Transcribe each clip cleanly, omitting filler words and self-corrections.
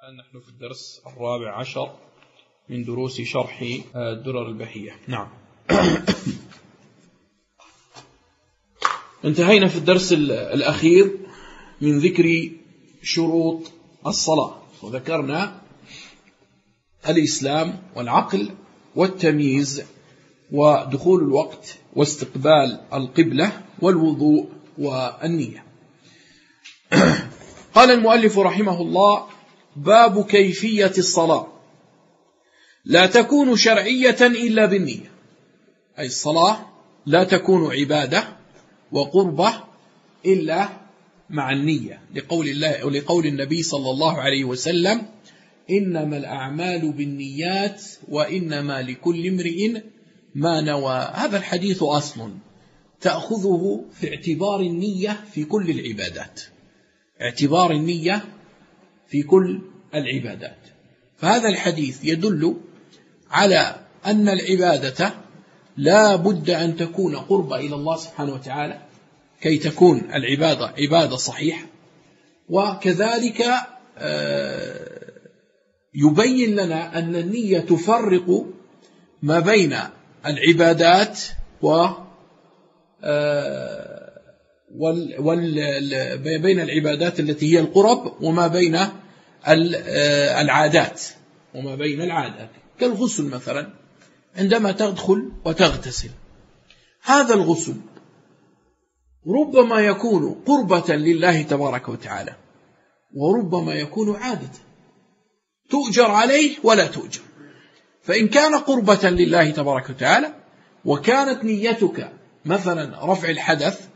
الآن نحن في الدرس 14 من دروس شرح الدرر البهية. نعم. انتهينا في الدرس الأخير من ذكر شروط الصلاة، وذكرنا الإسلام والعقل والتمييز ودخول الوقت واستقبال القبلة والوضوء والنية. قال المؤلف رحمه الله: باب كيفية الصلاة لا تكون شرعية إلا بالنية، أي الصلاة لا تكون عبادة وقربة إلا مع النية، لقول الله ولقول النبي صلى الله عليه وسلم: إنما الأعمال بالنيات وإنما لكل امرئ ما نوى. هذا الحديث أصل تأخذه في اعتبار النية في كل العبادات، اعتبار النية في كل العبادات. فهذا الحديث يدل على أن العبادة لا بد أن تكون قربة إلى الله سبحانه وتعالى كي تكون العبادة عبادة صحيحة، وكذلك يبين لنا أن النية تفرق ما بين العبادات بين العبادات التي هي القرب وما بين العادات كالغسل مثلا، عندما تدخل وتغتسل، هذا الغسل ربما يكون قربة لله تبارك وتعالى، وربما يكون عادة تؤجر عليه ولا تؤجر. فإن كان قربة لله تبارك وتعالى وكانت نيتك مثلا رفع الحدث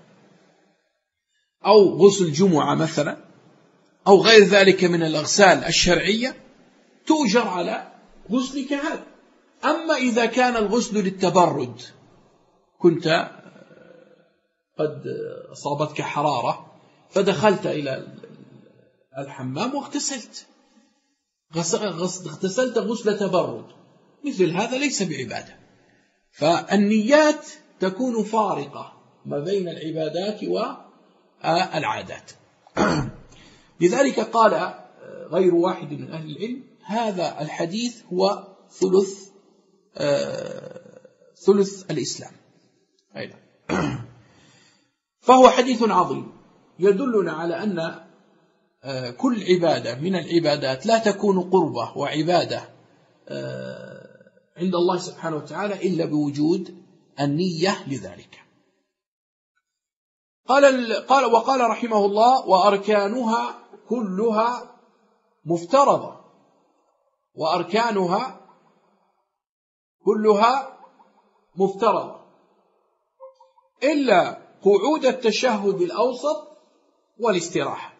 أو غسل جمعة مثلا أو غير ذلك من الأغسال الشرعية، تؤجر على غسلك هذا. أما إذا كان الغسل للتبرد، كنت قد أصابتك حرارة فدخلت إلى الحمام واغتسلت، اغتسلت غسل تبرد، مثل هذا ليس بعبادة. فالنيات تكون فارقة ما بين العبادات والعادات. لذلك قال غير واحد من أهل العلم: هذا الحديث هو ثلث الإسلام. فهو حديث عظيم يدلنا على أن كل عبادة من العبادات لا تكون قربة وعبادة عند الله سبحانه وتعالى إلا بوجود النية لذلك. وقال رحمه الله: وأركانها كلها مفترضة، وأركانها كلها مفترضة إلا قعود التشهد الأوسط والاستراحة،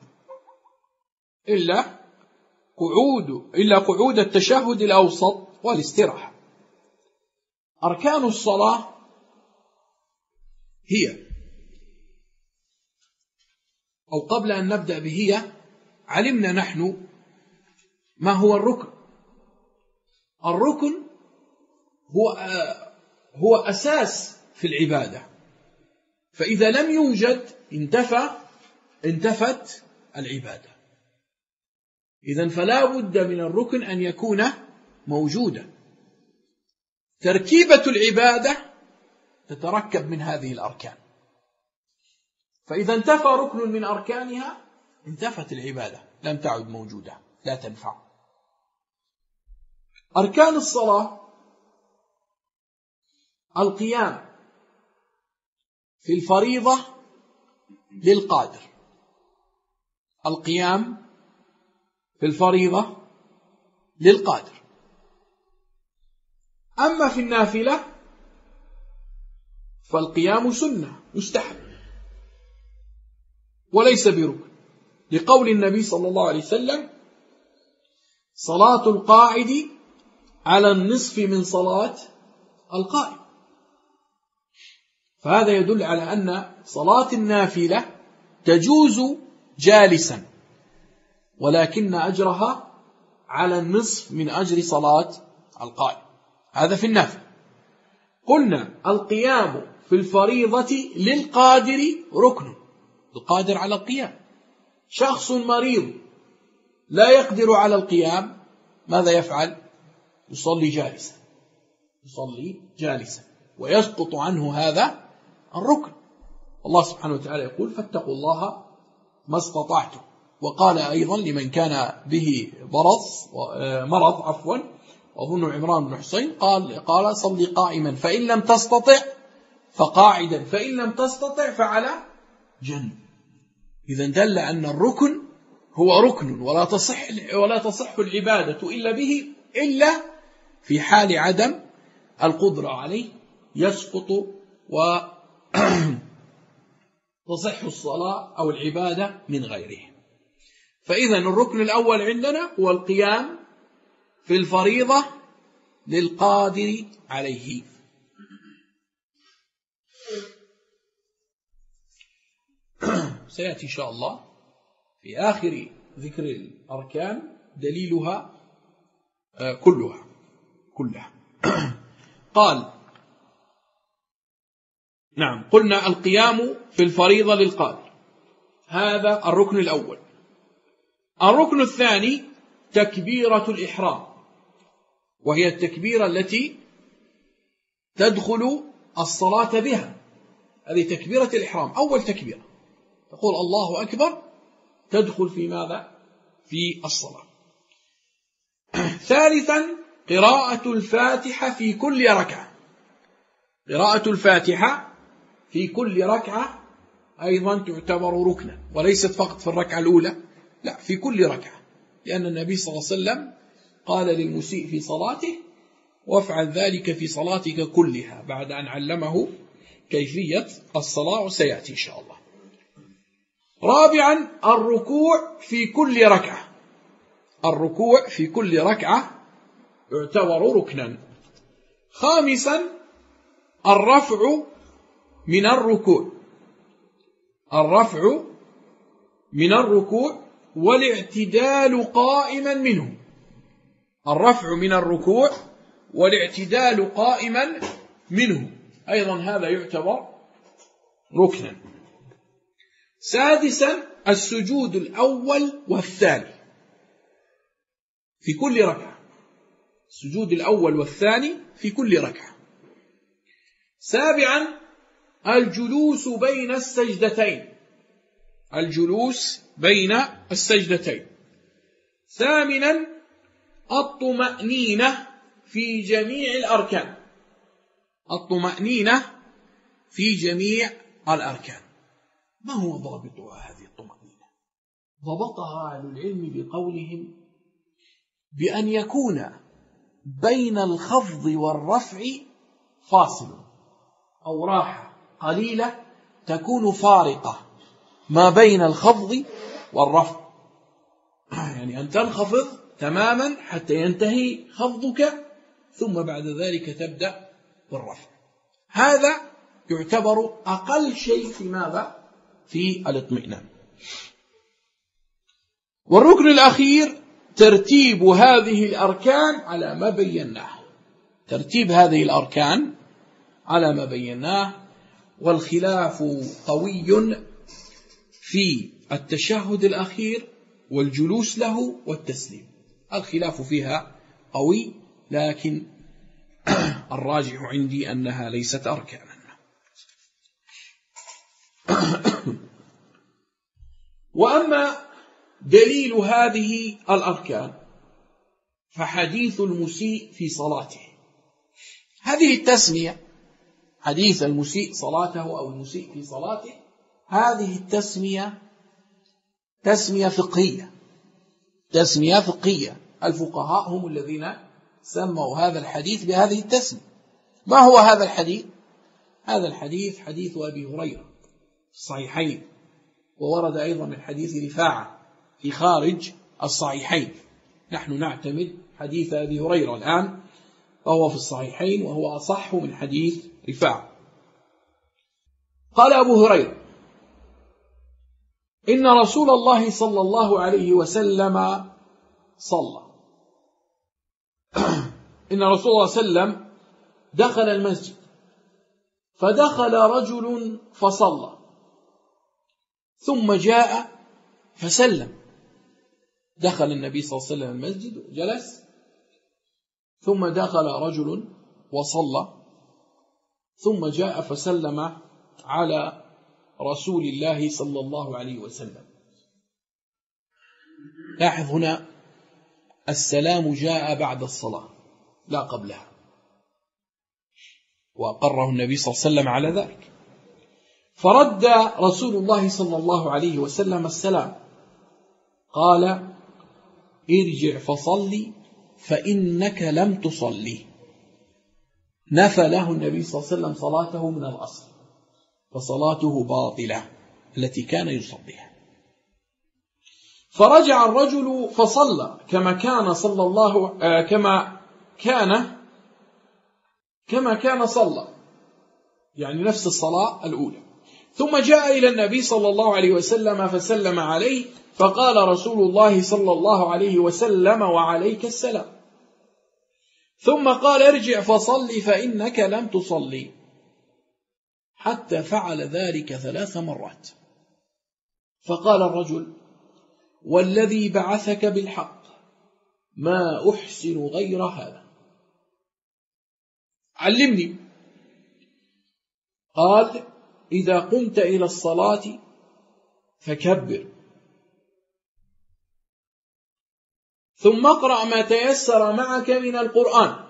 إلا قعود التشهد الأوسط والاستراحة. أركان الصلاة هي، أو قبل أن نبدأ بهي، علمنا نحن ما هو الركن. الركن هو أساس في العبادة، فإذا لم يوجد انتفت العبادة. إذن فلا بد من الركن أن يكون موجودا. تركيبة العبادة تتركب من هذه الأركان، فإذا انتفى ركن من أركانها انتفت العبادة، لم تعد موجودة، لا تنفع. أركان الصلاة: القيام في الفريضة للقادر، القيام في الفريضة للقادر. أما في النافلة فالقيام سنة مستحب وليس بركن، لقول النبي صلى الله عليه وسلم: صلاة القاعد على النصف من صلاة القائم. فهذا يدل على أن صلاة النافلة تجوز جالسا، ولكن أجرها على النصف من أجر صلاة القائم. هذا في النافلة. قلنا القيام في الفريضة للقادر ركن، القادر على القيام. شخص مريض لا يقدر على القيام ماذا يفعل؟ يصلي جالسا ويسقط عنه هذا الركن. الله سبحانه وتعالى يقول فاتقوا الله ما استطعتم. وقال أيضا لمن كان به مرض أظن عمران بن حسين قال صلي قائما فإن لم تستطع فقاعدا فإن لم تستطع فعلى جنب. إذا دل أن الركن هو ركن ولا تصح العبادة إلا به إلا في حال عدم القدرة عليه يسقط وتصح الصلاة أو العبادة من غيره. فإذا الركن الأول عندنا هو القيام في الفريضة للقادر عليه. سيأتي إن شاء الله في آخر ذكر الأركان دليلها كلها. قال نعم قلنا القيام في الفريضة للقادر، هذا الركن الأول. الركن الثاني تكبيرة الإحرام، وهي التكبيرة التي تدخل الصلاة بها. هذه تكبيرة الإحرام، أول تكبيرة تقول الله أكبر تدخل في ماذا؟ في الصلاة. ثالثا قراءة الفاتحة في كل ركعة. قراءة الفاتحة في كل ركعة أيضا تعتبر ركنا، وليست فقط في الركعة الأولى، لا في كل ركعة، لأن النبي صلى الله عليه وسلم قال للمسيء في صلاته وافعل ذلك في صلاتك كلها، بعد أن علمه كيفية الصلاة، وسيأتي إن شاء الله. رابعا الركوع في كل ركعة. الركوع في كل ركعة يعتبر ركنا. خامسا الرفع من الركوع. الرفع من الركوع والاعتدال قائما منه. الرفع من الركوع والاعتدال قائما منه أيضا هذا يعتبر ركنا. سادسا السجود الأول والثاني في كل ركعة. السجود الأول والثاني في كل ركعة. سابعا الجلوس بين السجدتين. الجلوس بين السجدتين. ثامنا الطمأنينة في جميع الأركان. الطمأنينة في جميع الأركان. ما هو ضابطها هذه الطمأنينة؟ ضبطها أهل العلم بقولهم بأن يكون بين الخفض والرفع فاصل أو راحة قليلة تكون فارقة ما بين الخفض والرفع، يعني أن تنخفض تماما حتى ينتهي خفضك ثم بعد ذلك تبدأ بالرفع. هذا يعتبر أقل شيء في ماذا؟ في الاطمئنان. والركن الأخير ترتيب هذه الأركان على ما بيناه. ترتيب هذه الأركان على ما بيناه. والخلاف قوي في التشهد الأخير والجلوس له والتسليم. الخلاف فيها قوي، لكن الراجح عندي أنها ليست أركانا. وأما دليل هذه الأركان فحديث المسيء في صلاته. هذه التسمية، حديث المسيء صلاته أو المسيء في صلاته، هذه التسمية تسمية فقهية. تسمية فقهية. الفقهاء هم الذين سموا هذا الحديث بهذه التسمية. ما هو هذا الحديث؟ هذا الحديث حديث أبي هريرة في الصحيحين، وورد أيضا من حديث رفاعة في خارج الصحيحين. نحن نعتمد حديث أبي هريرة الآن، وهو في الصحيحين وهو أصح من حديث رفاعة. قال أبو هريرة: إن رسول الله صلى الله عليه وسلم صلى. إن رسول الله صلى الله عليه وسلم دخل المسجد فدخل رجل فصلى ثم جاء فسلم دخل النبي صلى الله عليه وسلم المسجد وجلس، ثم دخل رجل وصلى، ثم جاء فسلم على رسول الله صلى الله عليه وسلم. لاحظ هنا السلام جاء بعد الصلاة لا قبلها، وأقره النبي صلى الله عليه وسلم على ذلك. فرد رسول الله صلى الله عليه وسلم السلام، قال: ارجع فصلي فإنك لم تصلي. نفى له النبي صلى الله عليه وسلم صلاته من الأصل، فصلاته باطلة التي كان يصليها. فرجع الرجل فصلى كما كان صلى، يعني نفس الصلاة الأولى. ثم جاء إلى النبي صلى الله عليه وسلم فسلم عليه، فقال رسول الله صلى الله عليه وسلم: وعليك السلام. ثم قال: ارجع فصلي فإنك لم تصلي، حتى فعل ذلك 3 مرات. فقال الرجل: والذي بعثك بالحق ما أحسن غير هذا، علمني. قال: إذا قمت إلى الصلاة فكبر، ثم اقرأ ما تيسر معك من القرآن،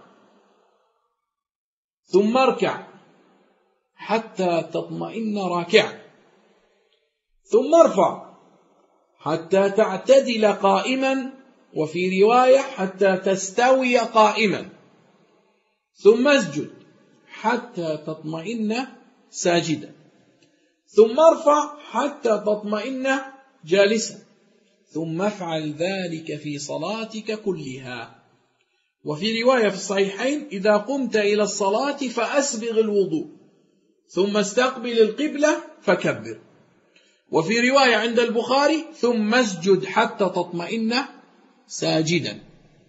ثم اركع حتى تطمئن راكعا، ثم ارفع حتى تعتدل قائما، وفي رواية حتى تستوي قائما، ثم اسجد حتى تطمئن ساجدا، ثم ارفع حتى تطمئن جالسا، ثم افعل ذلك في صلاتك كلها. وفي رواية في الصحيحين: إذا قمت إلى الصلاة فأسبغ الوضوء، ثم استقبل القبلة فكبر. وفي رواية عند البخاري: ثم اسجد حتى تطمئن ساجدا.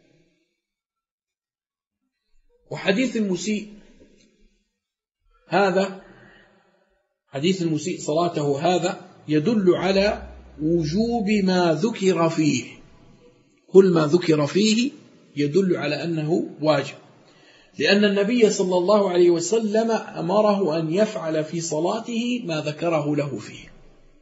وحديث المسيء هذا، حديث المسيء صلاته هذا، يدل على وجوب ما ذكر فيه. كل ما ذكر فيه يدل على أنه واجب، لأن النبي صلى الله عليه وسلم أمره أن يفعل في صلاته ما ذكره له فيه.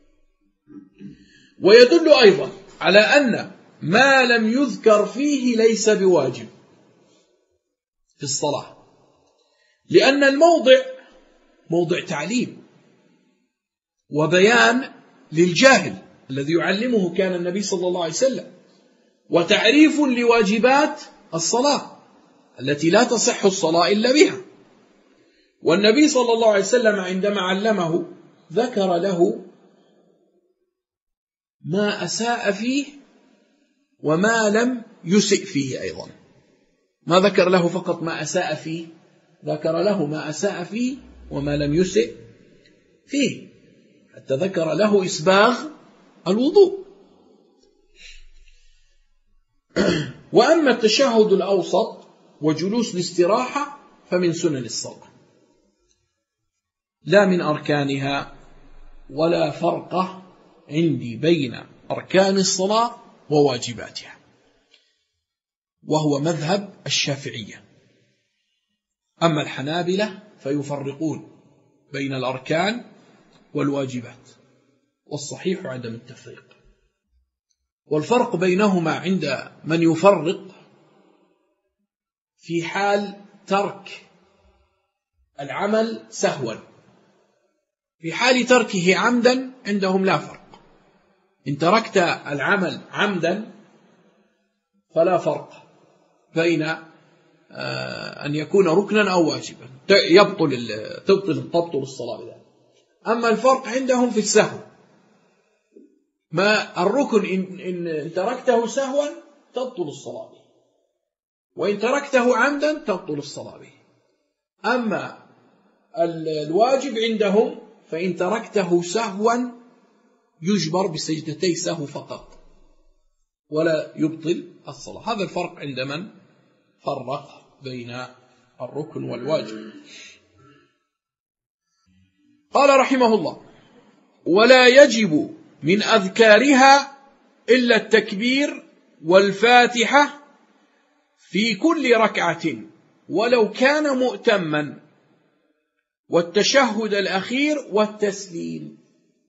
ويدل أيضا على أن ما لم يذكر فيه ليس بواجب في الصلاة، لأن الموضع موضع تعليم وبيان للجاهل الذي يعلمه كان النبي صلى الله عليه وسلم، وتعريف لواجبات الصلاة التي لا تصح الصلاة إلا بها. والنبي صلى الله عليه وسلم عندما علمه ذكر له ما أساء فيه وما لم يسئ فيه أيضا. ما ذكر له فقط ما أساء فيه، ذكر له ما أساء فيه وما لم يسئ فيه، حتى ذكر له إسباغ الوضوء. وأما التشهد الأوسط وجلوس الاستراحة فمن سنن الصلاة لا من أركانها، ولا فرق عندي بين أركان الصلاة وواجباتها، وهو مذهب الشافعية. أما الحنابلة فيفرقون بين الأركان والواجبات، والصحيح عدم التفريق. والفرق بينهما عند من يفرق في حال ترك العمل سهوا. في حال تركه عمدا عندهم لا فرق. إن تركت العمل عمدا فلا فرق بين أن يكون ركنا أو واجبا، تبطل الصلاة بذلك. أما الفرق عندهم في السهو، ما الركن إن تركته سهوا تبطل الصلاة به، وإن تركته عمدا تبطل الصلاة به. أما الواجب عندهم فإن تركته سهوا يجبر بسجدتي سهو فقط ولا يبطل الصلاة. هذا الفرق عند من فرق بين الركن والواجب. قال رحمه الله: ولا يجب من أذكارها إلا التكبير والفاتحة في كل ركعة ولو كان مؤتما، والتشهد الأخير والتسليم.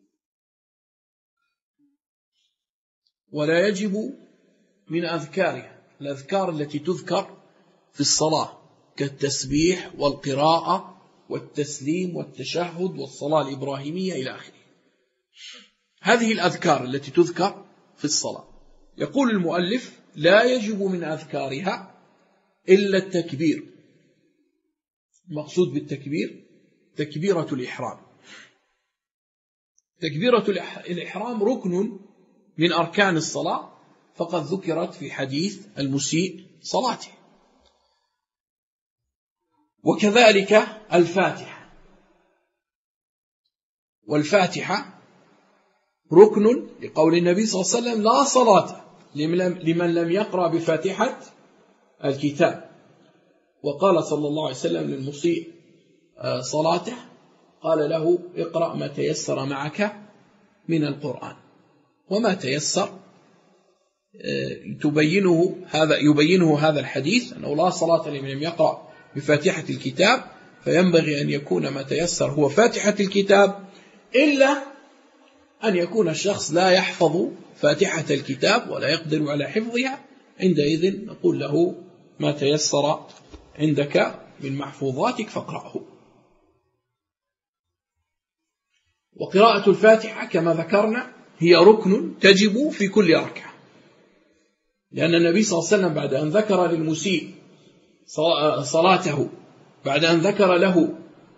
ولا يجب من أذكارها الأذكار التي تذكر في الصلاة كالتسبيح والقراءة والتسليم والتشهد والصلاة الإبراهيمية إلى آخره. هذه الأذكار التي تذكر في الصلاة. يقول المؤلف: لا يجب من أذكارها إلا التكبير. المقصود بالتكبير تكبيرة الإحرام. تكبيرة الإحرام ركن من أركان الصلاة، فقد ذكرت في حديث المسيء صلاته. وكذلك الفاتحة، والفاتحة ركن لقول النبي صلى الله عليه وسلم: لا صلاة لمن لم يقرأ بفاتحة الكتاب. وقال صلى الله عليه وسلم للمسيء صلاته، قال له: اقرأ ما تيسر معك من القرآن. وما تيسر يبينه هذا الحديث أنه لا صلاة لمن لم يقرأ بفاتحة الكتاب، فينبغي أن يكون ما تيسر هو فاتحة الكتاب، إلا أن يكون الشخص لا يحفظ فاتحة الكتاب ولا يقدر على حفظها، عندئذ نقول له: ما تيسر عندك من محفوظاتك فاقرأه. وقراءة الفاتحة كما ذكرنا هي ركن تجب في كل ركعة، لأن النبي صلى الله عليه وسلم بعد أن ذكر للمسيء صلاته، بعد أن ذكر له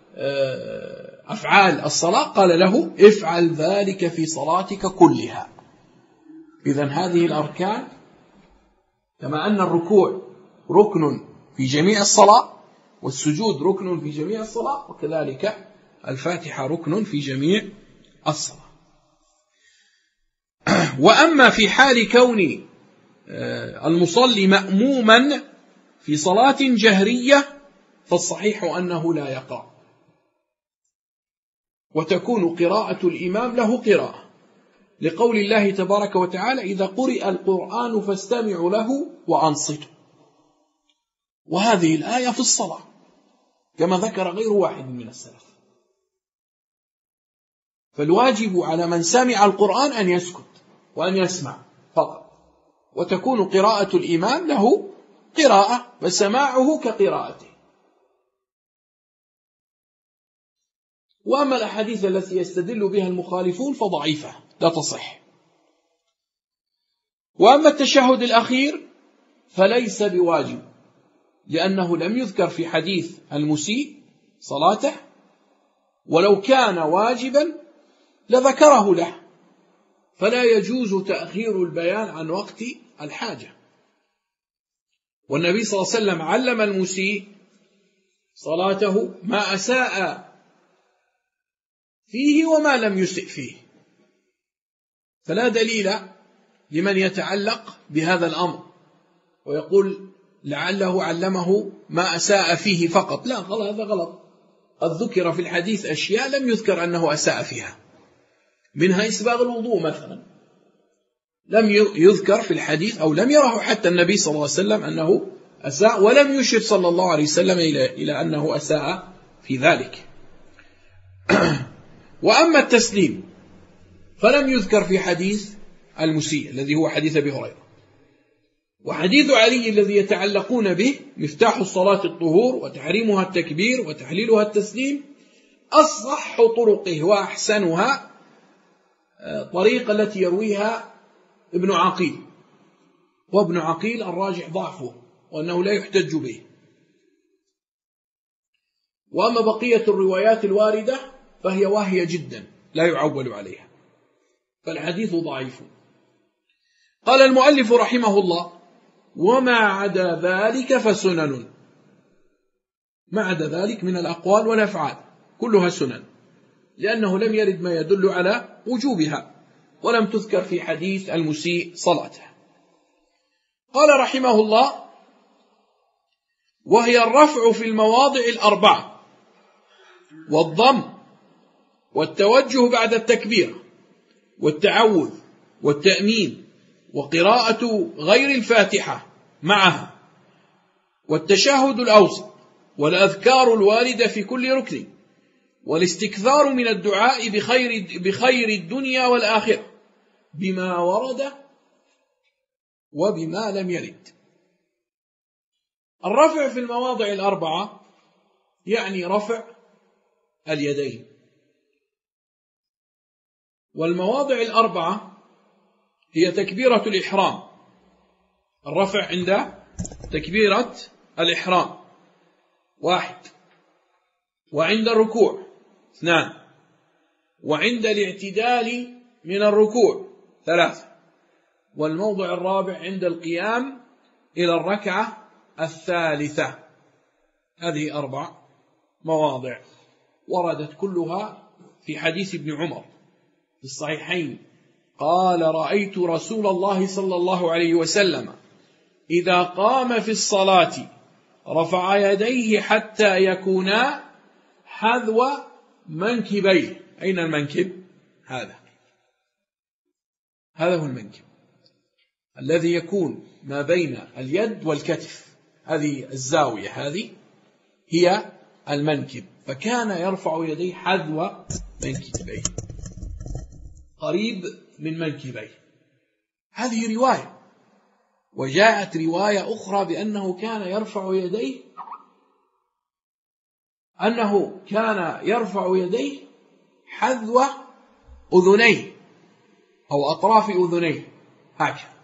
أفعال الصلاة، قال له: افعل ذلك في صلاتك كلها. إذن هذه الأركان، كما أن الركوع ركن في جميع الصلاة والسجود ركن في جميع الصلاة، وكذلك الفاتحة ركن في جميع الصلاة. وأما في حال كون المصلي مأموما في صلاة جهرية فالصحيح أنه لا يقرأ، وتكون قراءة الإمام له قراءة، لقول الله تبارك وتعالى: إذا قرئ القرآن فاستمعوا له وأنصتوا. وهذه الآية في الصلاة كما ذكر غير واحد من السلف. فالواجب على من سمع القرآن أن يسكت وأن يسمع فقط، وتكون قراءة الإمام له قراءة وسماعه كقراءته. وأما الأحاديث التي يستدل بها المخالفون فضعيفة لا تصح. وأما التشهد الأخير فليس بواجب، لأنه لم يذكر في حديث المسيء صلاته، ولو كان واجبا لذكره له، فلا يجوز تأخير البيان عن وقت الحاجة. والنبي صلى الله عليه وسلم علم المسيء صلاته ما أساء فيه وما لم يسئ فيه، فلا دليل لمن يتعلق بهذا الأمر ويقول لعله علمه ما أساء فيه فقط. لا، هذا غلط. قد ذكر في الحديث أشياء لم يذكر أنه أساء فيها، منها إسباغ الوضوء مثلا، لم يذكر في الحديث أو لم يره حتى النبي صلى الله عليه وسلم أنه أساء، ولم يشر صلى الله عليه وسلم إلى أنه أساء في ذلك. وأما التسليم فلم يذكر في حديث المسيء الذي هو حديث أبي هريرة. وحديث علي الذي يتعلقون به: مفتاح الصلاة الطهور وتحريمها التكبير وتحليلها التسليم، أصح طرقه وأحسنها طريقة التي يرويها ابن عقيل، وابن عقيل الراجح ضعفه وأنه لا يحتج به. وأما بقية الروايات الواردة فهي واهية جدا لا يعول عليها، فالحديث ضعيف. قال المؤلف رحمه الله: وما عدا ذلك فسنن. ما عدا ذلك من الأقوال والأفعال كلها سنن، لأنه لم يرد ما يدل على وجوبها، ولم تذكر في حديث المسيء صلاته. قال رحمه الله: وهي الرفع في المواضع الأربعة، والضم، والتوجه بعد التكبير، والتعوذ، والتأمين، وقراءة غير الفاتحة معها، والتشهد الأوسط، والأذكار الواردة في كل ركن، والاستكثار من الدعاء بخير الدنيا والآخرة بما ورد وبما لم يرد. الرفع في المواضع الأربعة يعني رفع اليدين، والمواضع الأربعة هي تكبيرة الإحرام، الرفع عند تكبيرة الإحرام 1، وعند الركوع 2، وعند الاعتدال من الركوع 3، والموضع الرابع عند القيام إلى الركعة الثالثة. هذه 4 مواضع وردت كلها في حديث ابن عمر في الصحيحين، قال: رأيت رسول الله صلى الله عليه وسلم إذا قام في الصلاة رفع يديه حتى يكونا حذو منكبيه. أين المنكب؟ هذا هو المنكب الذي يكون ما بين اليد والكتف، هذه الزاوية، هذه هي المنكب، فكان يرفع يديه حذو منكبيه، قريب من منكبيه. هذه رواية، وجاءت رواية أخرى بأنه كان يرفع يديه حذو أذنيه أو أطراف أذنيه، هكذا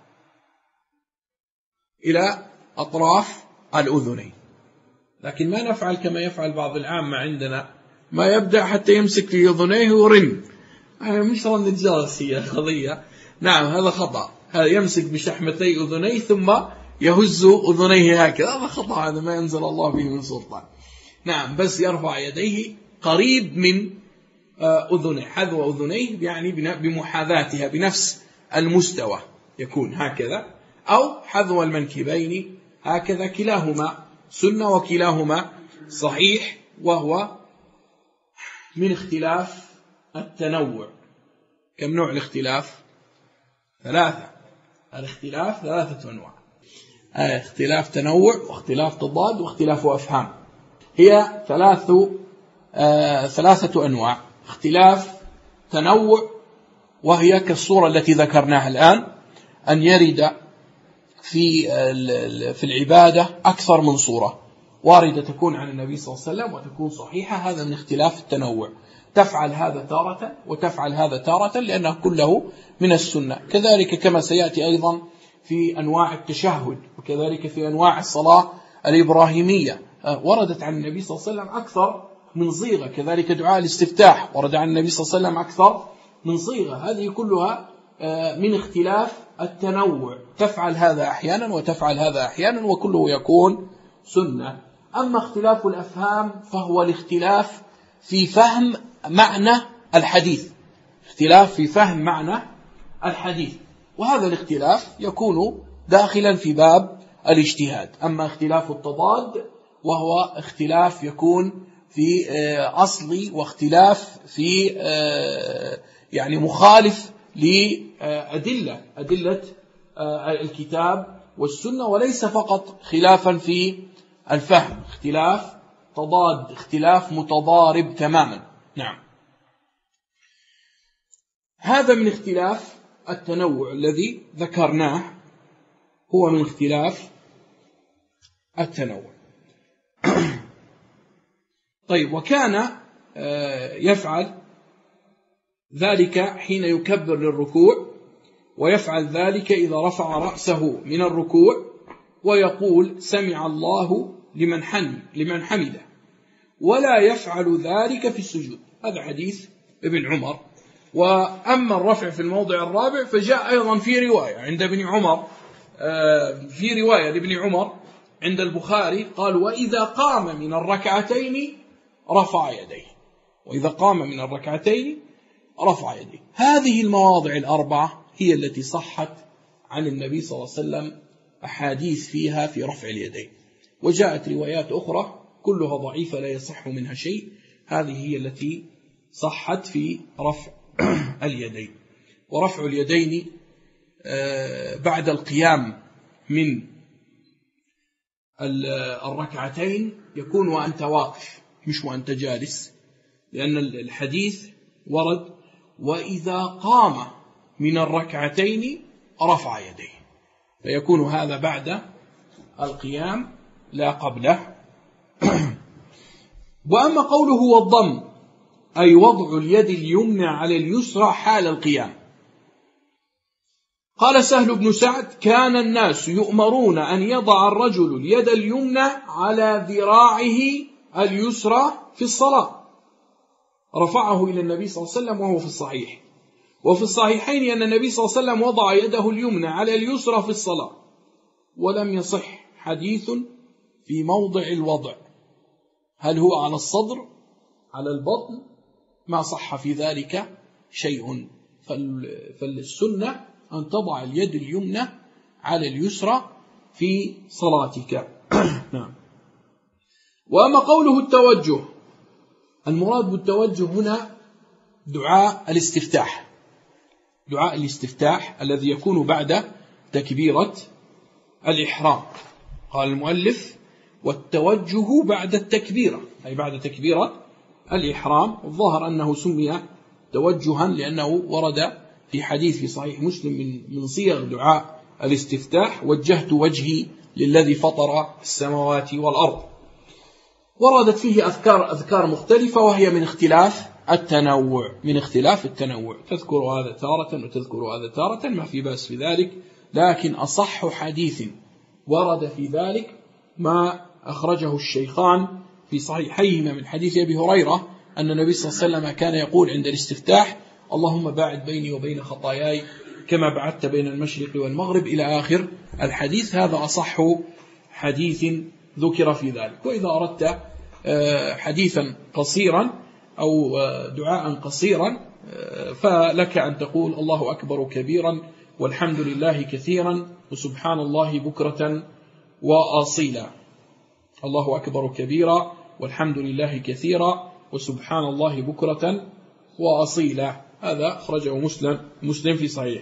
إلى أطراف الأذنين. لكن ما نفعل كما يفعل بعض العامة عندنا، ما يبدأ حتى يمسك في أذنيه ورن، مش رن الجرس هي قضية. نعم، هذا خطأ، هذا يمسك بشحمتي أذنيه ثم يهز أذنيه هكذا، هذا خطأ، هذا ما ينزل الله به من سلطان. نعم، بس يرفع يديه قريب من أذنيه، حذو أذنيه يعني بمحاذاتها بنفس المستوى، يكون هكذا أو حذو المنكبين هكذا، كلاهما سنة وكلاهما صحيح، وهو من اختلاف التنوع. كم نوع الاختلاف؟ 3. الاختلاف 3 أنواع، اختلاف تنوع واختلاف تضاد واختلاف أفهام. هي 3 أنواع. اختلاف تنوع، وهي كالصورة التي ذكرناها الآن، أن يرد في العبادة أكثر من صورة واردة تكون عن النبي صلى الله عليه وسلم وتكون صحيحة، هذا من اختلاف التنوع، تفعل هذا تارة وتفعل هذا تارة لأنه كله من السنة. كذلك كما سيأتي أيضا في أنواع التشهد، وكذلك في أنواع الصلاة الإبراهيمية وردت عن النبي صلى الله عليه وسلم أكثر من صيغة. كذلك دعاء الاستفتاح ورد عن النبي صلى الله عليه وسلم أكثر من صيغة. هذه كلها من اختلاف التنوع، تفعل هذا أحيانا وتفعل هذا أحيانا، وكله يكون سنة. أما اختلاف الأفهام فهو الاختلاف في فهم معنى الحديث، اختلاف في فهم معنى الحديث، وهذا الاختلاف يكون داخلا في باب الاجتهاد. أما اختلاف التضاد وهو اختلاف يكون في أصلي، واختلاف في يعني مخالف لأدلة الكتاب والسنة، وليس فقط خلافا في الفهم، اختلاف تضاد، اختلاف متضارب تماما. نعم، هذا من اختلاف التنوع الذي ذكرناه، هو من اختلاف التنوع. طيب، وكان يفعل ذلك حين يكبر للركوع، ويفعل ذلك إذا رفع رأسه من الركوع ويقول سمع الله لمن حمده، ولا يفعل ذلك في السجود. هذا حديث ابن عمر. وأما الرفع في الموضع الرابع فجاء أيضا في رواية عند ابن عمر، في رواية لابن عمر عند البخاري، قال وإذا قام من الركعتين رفع يديه، وإذا قام من الركعتين رفع يديه. هذه المواضع الأربعة هي التي صحت عن النبي صلى الله عليه وسلم أحاديث فيها في رفع اليدين، وجاءت روايات أخرى كلها ضعيفة لا يصح منها شيء. هذه هي التي صحت في رفع اليدين. ورفع اليدين بعد القيام من الركعتين يكون وأنت واقف مش وأنت جالس، لأن الحديث ورد وإذا قام من الركعتين رفع يديه، فيكون هذا بعد القيام لا قبله. وأما قوله والضم أي وضع اليد اليمنى على اليسرى حال القيام، قال سهل بن سعد كان الناس يؤمرون أن يضع الرجل اليد اليمنى على ذراعه اليسرى في الصلاة، رفعه إلى النبي صلى الله عليه وسلم وهو في الصحيح. وفي الصحيحين أن النبي صلى الله عليه وسلم وضع يده اليمنى على اليسرى في الصلاة، ولم يصح حديث في موضع الوضع، هل هو على الصدر على البطن، ما صح في ذلك شيء. فالسنة أن تضع اليد اليمنى على اليسرى في صلاتك. نعم. وأما قوله التوجه، المراد بالتوجه هنا دعاء الاستفتاح، دعاء الاستفتاح الذي يكون بعد تكبيرة الإحرام. قال المؤلف والتوجه بعد التكبيرة، أي بعد تكبيرة الإحرام. الظاهر أنه سمي توجها لأنه ورد في حديث في صحيح مسلم من صيغ دعاء الاستفتاح وجهت وجهي للذي فطر السماوات والأرض. وردت فيه أذكار مختلفة، وهي من اختلاف التنوع، تذكر هذا تارة وتذكر هذا تارة، ما في بأس في ذلك. لكن أصح حديث ورد في ذلك ما أخرجه الشيخان في صحيحيهما من حديث أبي هريرة أن النبي صلى الله عليه وسلم كان يقول عند الاستفتاح اللهم باعد بيني وبين خطاياي كما بعدت بين المشرق والمغرب إلى آخر الحديث. هذا أصح حديث ذكر في ذلك. وإذا أردت حديثا قصيرا أو دعاء قصيرا فلك أن تقول الله أكبر كبيرا والحمد لله كثيرا وسبحان الله بكرة وأصيلا. الله أكبر كبيرا والحمد لله كثيرا وسبحان الله بكرة وأصيلا. هذا أخرجه مسلم في صحيح.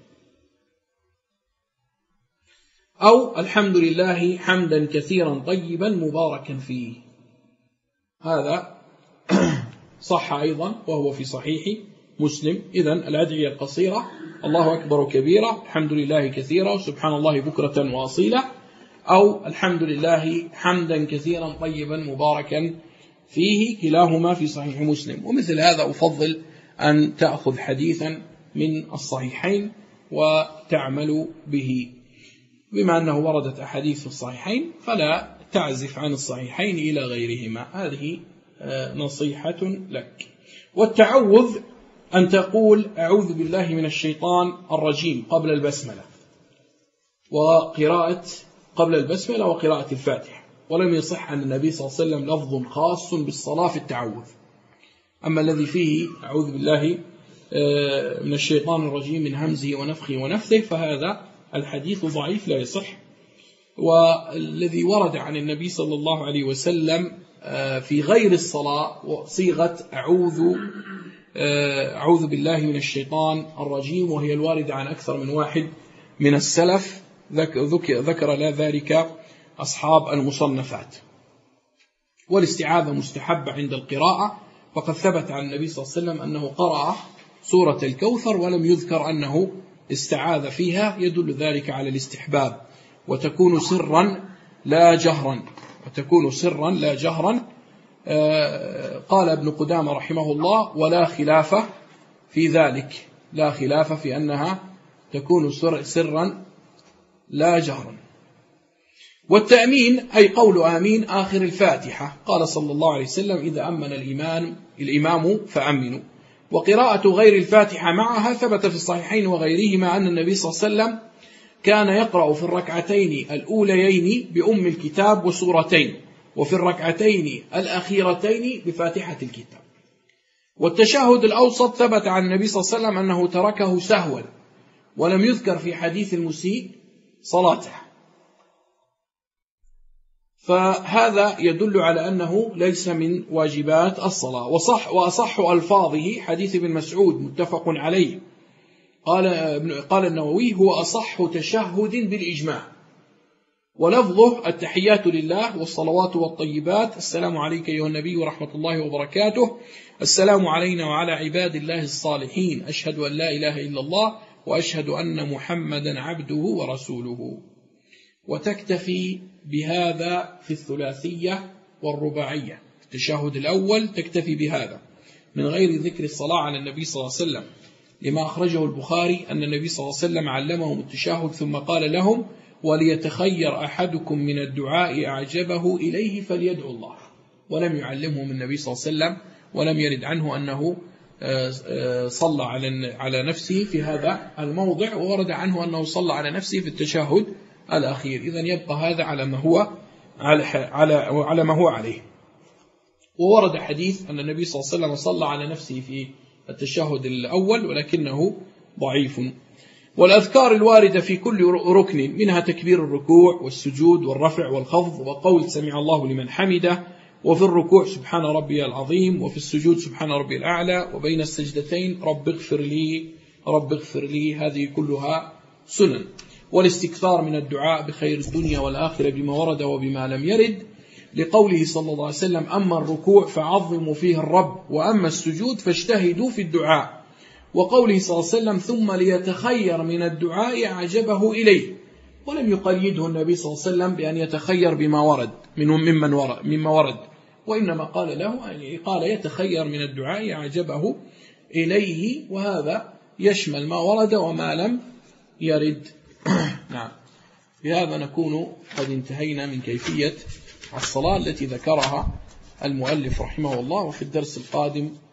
أو الحمد لله حمدا كثيرا طيبا مباركا فيه، هذا صح أيضا وهو في صحيح مسلم. إذن الأدعية القصيرة الله أكبر كبيرا الحمد لله كثيرا وسبحان الله بكرة وأصيلا، أو الحمد لله حمدا كثيرا طيبا مباركا فيه، كلاهما في صحيح مسلم. ومثل هذا أفضل أن تأخذ حديثا من الصحيحين وتعمل به، بما أنه وردت أحاديث في الصحيحين فلا تعزف عن الصحيحين إلى غيرهما. هذه نصيحة لك. والتعوذ أن تقول أعوذ بالله من الشيطان الرجيم قبل البسملة، وقراءة قبل البسملة وقراءة الفاتحة. ولم يصح أن النبي صلى الله عليه وسلم لفظ خاص بالصلاة في التعوذ. أما الذي فيه أعوذ بالله من الشيطان الرجيم من همزه ونفخه ونفثه فهذا الحديث ضعيف لا يصح. والذي ورد عن النبي صلى الله عليه وسلم في غير الصلاة صيغة أعوذ بالله من الشيطان الرجيم، وهي الواردة عن أكثر من واحد من السلف، ذكر لا ذلك أصحاب المصنفات. والاستعاذة مستحبة عند القراءة، فقد ثبت عن النبي صلى الله عليه وسلم أنه قرأ سورة الكوثر ولم يذكر أنه استعاذ فيها، يدل ذلك على الاستحباب. وتكون سرا لا جهرا، قال ابن قدامة رحمه الله ولا خلاف في ذلك، لا خلاف في أنها تكون سرا لا جهرا. والتأمين أي قول آمين آخر الفاتحة، قال صلى الله عليه وسلم إذا أمن الإمام فأمنوا. وقراءة غير الفاتحة معها ثبت في الصحيحين وغيرهما أن النبي صلى الله عليه وسلم كان يقرأ في الركعتين الأوليين بأم الكتاب وسورتين، وفي الركعتين الأخيرتين بفاتحة الكتاب. والتشهد الأوسط ثبت عن النبي صلى الله عليه وسلم أنه تركه سهوا، ولم يذكر في حديث المسيء صلاته، فهذا يدل على أنه ليس من واجبات الصلاة. وأصح ألفاظه حديث ابن مسعود متفق عليه قال النووي هو أصح تشهد بالإجماع، ولفظه التحيات لله والصلوات والطيبات، السلام عليك أيها النبي ورحمة الله وبركاته، السلام علينا وعلى عباد الله الصالحين، أشهد أن لا إله إلا الله وأشهد أن محمدا عبده ورسوله. وتكتفي بهذا في الثلاثية والرباعية. التشهد الأول تكتفي بهذا من غير ذكر الصلاة على النبي صلى الله عليه وسلم، لما أخرجه البخاري أن النبي صلى الله عليه وسلم علمهم التشهد ثم قال لهم: وليتخير أحدكم من الدعاء أعجبه إليه فليدعو الله. ولم يعلمهم النبي صلى الله عليه وسلم، ولم يرد عنه أنه صلى على نفسه في هذا الموضع، وورد عنه أنه صلى على نفسه في التشهد الأخير. إذن يبقى هذا على ما هو عليه. وورد حديث أن النبي صلى الله عليه وسلم صلى على نفسه في التشهد الأول ولكنه ضعيف. والأذكار الواردة في كل ركن منها تكبير الركوع والسجود والرفع والخفض وقول سمع الله لمن حمده، وفي الركوع سبحان ربي العظيم، وفي السجود سبحان ربي الأعلى، وبين السجدتين رب اغفر لي رب اغفر لي، هذه كلها سنن. والاستكثار من الدعاء بخير الدنيا والآخرة بما ورد وبما لم يرد، لقوله صلى الله عليه وسلم: أما الركوع فعظموا فيه الرب، وأما السجود فاجتهدوا في الدعاء. وقوله صلى الله عليه وسلم: ثم ليتخير من الدعاء أعجبه إليه. ولم يقيده النبي صلى الله عليه وسلم بأن يتخير بما ورد مما ورد، وإنما قال له قال يتخير من الدعاء أعجبه إليه، وهذا يشمل ما ورد وما لم يرد. نعم. بهذا نكون قد انتهينا من كيفية الصلاة التي ذكرها المؤلف رحمه الله. وفي الدرس القادم